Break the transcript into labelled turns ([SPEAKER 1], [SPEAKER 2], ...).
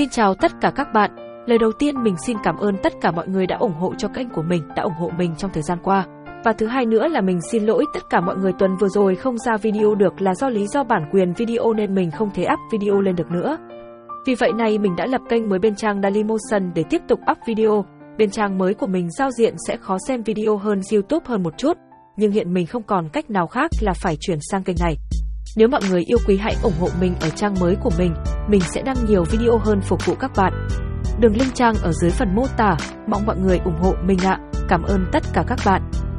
[SPEAKER 1] Xin chào tất cả các bạn. Lời đầu tiên mình xin cảm ơn tất cả mọi người đã ủng hộ cho kênh của mình, đã ủng hộ mình trong thời gian qua. Và thứ hai nữa là mình xin lỗi tất cả mọi người tuần vừa rồi không ra video được là do lý do bản quyền video nên mình không thể up video lên được nữa. Vì vậy này mình đã lập kênh mới bên trang Dailymotion để tiếp tục up video. Bên trang mới của mình giao diện sẽ khó xem video hơn YouTube hơn một chút, nhưng hiện mình không còn cách nào khác là phải chuyển sang kênh này. Nếu mọi người yêu quý hãy ủng hộ mình ở trang mới của mình sẽ đăng nhiều video hơn phục vụ các bạn. Đường link trang ở dưới phần mô tả, mong mọi người ủng hộ mình ạ. Cảm ơn tất cả các bạn.